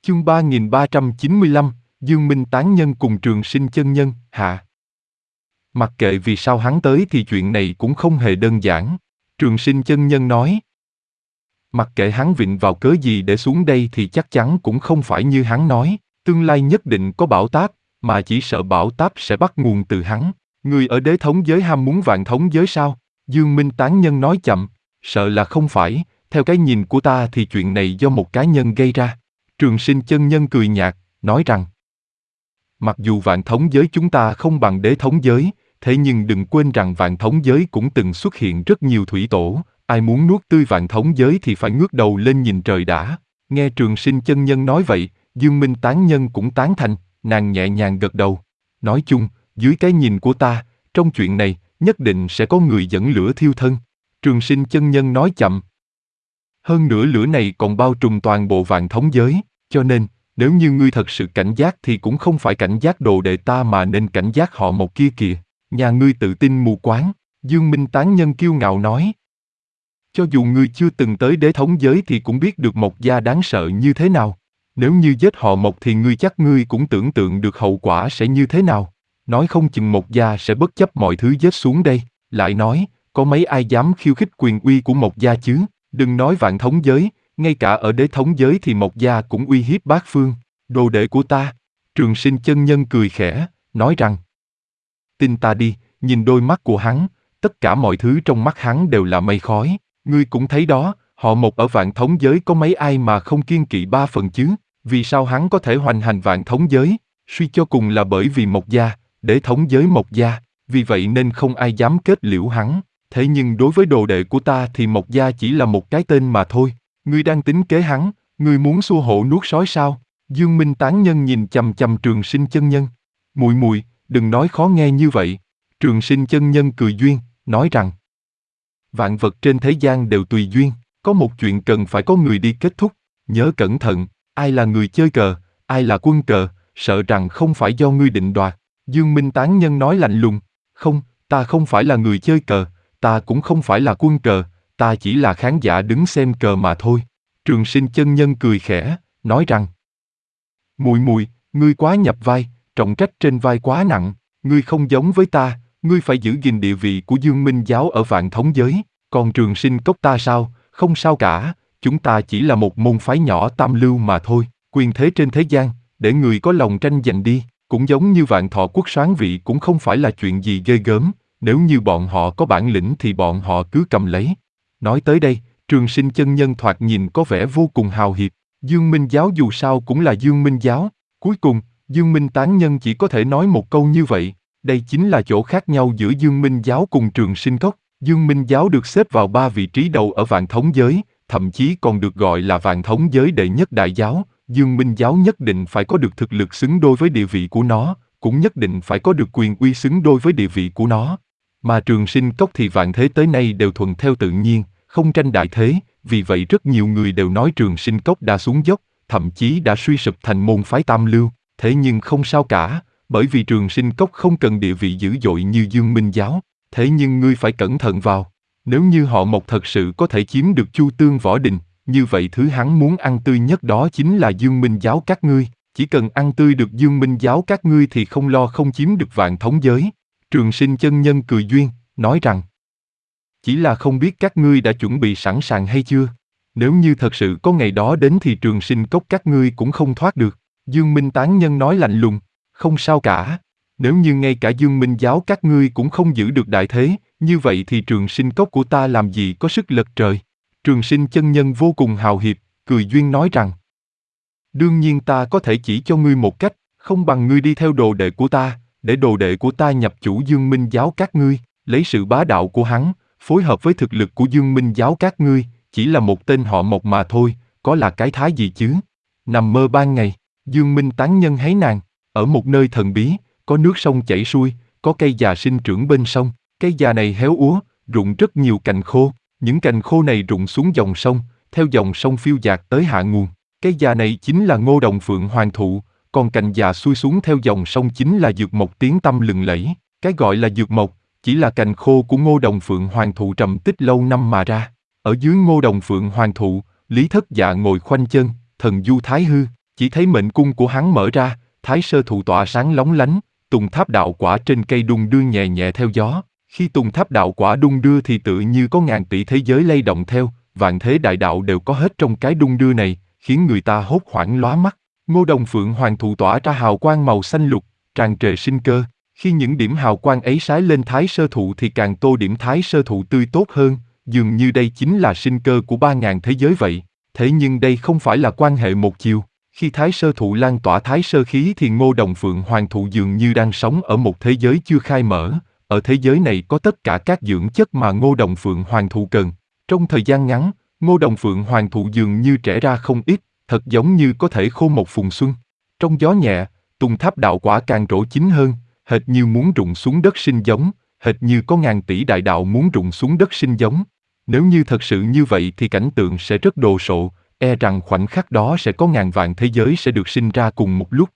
Chương 3395, Dương Minh tán nhân cùng Trường Sinh chân nhân, hạ. Mặc kệ vì sao hắn tới thì chuyện này cũng không hề đơn giản. Trường Sinh chân nhân nói. Mặc kệ hắn vịn vào cớ gì để xuống đây thì chắc chắn cũng không phải như hắn nói, tương lai nhất định có bão táp, mà chỉ sợ bão táp sẽ bắt nguồn từ hắn. Người ở đế thống giới ham muốn vạn thống giới sao? Dương Minh tán nhân nói chậm, sợ là không phải, theo cái nhìn của ta thì chuyện này do một cá nhân gây ra. Trường Sinh chân nhân cười nhạt, nói rằng, mặc dù vạn thống giới chúng ta không bằng đế thống giới, thế nhưng đừng quên rằng vạn thống giới cũng từng xuất hiện rất nhiều thủy tổ, ai muốn nuốt tươi vạn thống giới thì phải ngước đầu lên nhìn trời đã. Nghe Trường Sinh chân nhân nói vậy, Dương Minh tán nhân cũng tán thành, nàng nhẹ nhàng gật đầu. Nói chung, dưới cái nhìn của ta, trong chuyện này, nhất định sẽ có người dẫn lửa thiêu thân. Trường Sinh chân nhân nói chậm. Hơn nữa lửa này còn bao trùm toàn bộ vạn thống giới, cho nên, nếu như ngươi thật sự cảnh giác thì cũng không phải cảnh giác đồ đệ ta mà nên cảnh giác họ một kia kìa. Nhà ngươi tự tin mù quáng, Dương Minh tán nhân kiêu ngạo nói. Cho dù ngươi chưa từng tới đế thống giới thì cũng biết được Mộc gia đáng sợ như thế nào. Nếu như giết họ Mộc thì ngươi chắc ngươi cũng tưởng tượng được hậu quả sẽ như thế nào. Nói không chừng Mộc gia sẽ bất chấp mọi thứ giết xuống đây. Lại nói, có mấy ai dám khiêu khích quyền uy của Mộc gia chứ? Đừng nói vạn thống giới, ngay cả ở đế thống giới thì Mộc gia cũng uy hiếp bát phương. Đồ đệ của ta. Trường Sinh chân nhân cười khẽ, nói rằng, tin ta đi, nhìn đôi mắt của hắn, tất cả mọi thứ trong mắt hắn đều là mây khói. Ngươi cũng thấy đó, họ Mộc ở vạn thống giới có mấy ai mà không kiêng kỵ 3 phần chứ? Vì sao hắn có thể hoành hành vạn thống giới? Suy cho cùng là bởi vì Mộc gia, đế thống giới Mộc gia, vì vậy nên không ai dám kết liễu hắn. Thế nhưng đối với đồ đệ của ta thì Mộc gia chỉ là một cái tên mà thôi. Ngươi đang tính kế hắn, ngươi muốn xua hổ nuốt sói sao? Dương Minh tán nhân nhìn chằm chằm Trường Sinh chân nhân. Mùi mùi, đừng nói khó nghe như vậy. Trường Sinh chân nhân cười duyên, nói rằng, vạn vật trên thế gian đều tùy duyên, có một chuyện cần phải có người đi kết thúc. Nhớ cẩn thận, ai là người chơi cờ, ai là quân cờ, sợ rằng không phải do ngươi định đoạt. Dương Minh tán nhân nói lạnh lùng, không, ta không phải là người chơi cờ, ta cũng không phải là quân cờ, ta chỉ là khán giả đứng xem cờ mà thôi. Trường Sinh chân nhân cười khẽ, nói rằng, mùi mùi, ngươi quá nhập vai, trọng trách trên vai quá nặng, ngươi không giống với ta, ngươi phải giữ gìn địa vị của Dương Minh giáo ở vạn thống giới, còn Trường Sinh cốc ta sao, không sao cả, chúng ta chỉ là một môn phái nhỏ tam lưu mà thôi, quyền thế trên thế gian, để người có lòng tranh giành đi, cũng giống như Vạn Thọ quốc soán vị cũng không phải là chuyện gì ghê gớm, nếu như bọn họ có bản lĩnh thì bọn họ cứ cầm lấy. Nói tới đây, Trường Sinh chân nhân thoạt nhìn có vẻ vô cùng hào hiệp, Dương Minh giáo dù sao cũng là Dương Minh giáo, cuối cùng, Dương Minh tán nhân chỉ có thể nói một câu như vậy. Đây chính là chỗ khác nhau giữa Dương Minh giáo cùng Trường Sinh cốc. Dương Minh giáo được xếp vào 3 vị trí đầu ở vạn thống giới, thậm chí còn được gọi là vạn thống giới đệ nhất đại giáo. Dương Minh giáo nhất định phải có được thực lực xứng đôi với địa vị của nó, cũng nhất định phải có được quyền uy xứng đôi với địa vị của nó. Mà Trường Sinh cốc thì vạn thế tới nay đều thuận theo tự nhiên, không tranh đại thế, vì vậy rất nhiều người đều nói Trường Sinh cốc đã xuống dốc, thậm chí đã suy sụp thành môn phái tam lưu. Thế nhưng không sao cả, bởi vì Trường Sinh cốc không cần địa vị dữ dội như Dương Minh giáo. Thế nhưng ngươi phải cẩn thận vào. Nếu như họ Mộc thật sự có thể chiếm được Chu Tương Võ Đình, như vậy thứ hắn muốn ăn tươi nhất đó chính là Dương Minh giáo các ngươi. Chỉ cần ăn tươi được Dương Minh giáo các ngươi thì không lo không chiếm được vạn thống giới. Trường Sinh chân nhân cười duyên, nói rằng, chỉ là không biết các ngươi đã chuẩn bị sẵn sàng hay chưa. Nếu như thật sự có ngày đó đến thì Trường Sinh cốc các ngươi cũng không thoát được. Dương Minh tán nhân nói lạnh lùng, không sao cả. Nếu như ngay cả Dương Minh giáo các ngươi cũng không giữ được đại thế, như vậy thì Trường Sinh cốc của ta làm gì có sức lật trời. Trường Sinh chân nhân vô cùng hào hiệp, cười duyên nói rằng, đương nhiên ta có thể chỉ cho ngươi một cách, không bằng ngươi đi theo đồ đệ của ta, để đồ đệ của ta nhập chủ Dương Minh giáo các ngươi, lấy sự bá đạo của hắn, phối hợp với thực lực của Dương Minh giáo các ngươi, chỉ là một tên họ Mộc mà thôi, có là cái thái gì chứ. Nằm mơ ban ngày, Dương Minh tán nhân hái nàng, ở một nơi thần bí, có nước sông chảy xuôi, có cây già sinh trưởng bên sông, cây già này héo úa, rụng rất nhiều cành khô, những cành khô này rụng xuống dòng sông, theo dòng sông phiêu dạt tới hạ nguồn. Cây già này chính là Ngô Đồng Phượng Hoàng thụ, còn cành già xuôi xuống theo dòng sông chính là dược mộc tiếng tăm lừng lẫy. Cái gọi là dược mộc, chỉ là cành khô của Ngô Đồng Phượng Hoàng thụ trầm tích lâu năm mà ra. Ở dưới Ngô Đồng Phượng Hoàng thụ, Lý Thất Dạ ngồi khoanh chân, thần du thái hư, Chỉ thấy mệnh cung của hắn mở ra, thái sơ thụ tỏa sáng lóng lánh, tùng tháp đạo quả trên cây đung đưa nhẹ nhẹ theo gió. Khi tùng tháp đạo quả đung đưa thì tự như có ngàn tỷ thế giới lay động theo, vạn thế đại đạo đều có hết trong cái đung đưa này, khiến người ta hốt hoảng lóa mắt. Ngô Đồng Phượng Hoàng thụ tỏa ra hào quang màu xanh lục, tràn trề sinh cơ. Khi những điểm hào quang ấy sái lên thái sơ thụ thì càng tô điểm thái sơ thụ tươi tốt hơn, dường như đây chính là sinh cơ của 3.000 thế giới vậy. Thế nhưng đây không phải là quan hệ một chiều. Khi thái sơ thụ lan tỏa thái sơ khí thì Ngô Đồng Phượng Hoàng thụ dường như đang sống ở một thế giới chưa khai mở. Ở thế giới này có tất cả các dưỡng chất mà Ngô Đồng Phượng Hoàng thụ cần. Trong thời gian ngắn, Ngô Đồng Phượng Hoàng thụ dường như trẻ ra không ít, thật giống như có thể khô một phùng xuân. Trong gió nhẹ, tùng tháp đạo quả càng trổ chín hơn, hệt như muốn rụng xuống đất sinh giống, hệt như có ngàn tỷ đại đạo muốn rụng xuống đất sinh giống. Nếu như thật sự như vậy thì cảnh tượng sẽ rất đồ sộ, e rằng khoảnh khắc đó sẽ có ngàn vạn thế giới sẽ được sinh ra cùng một lúc.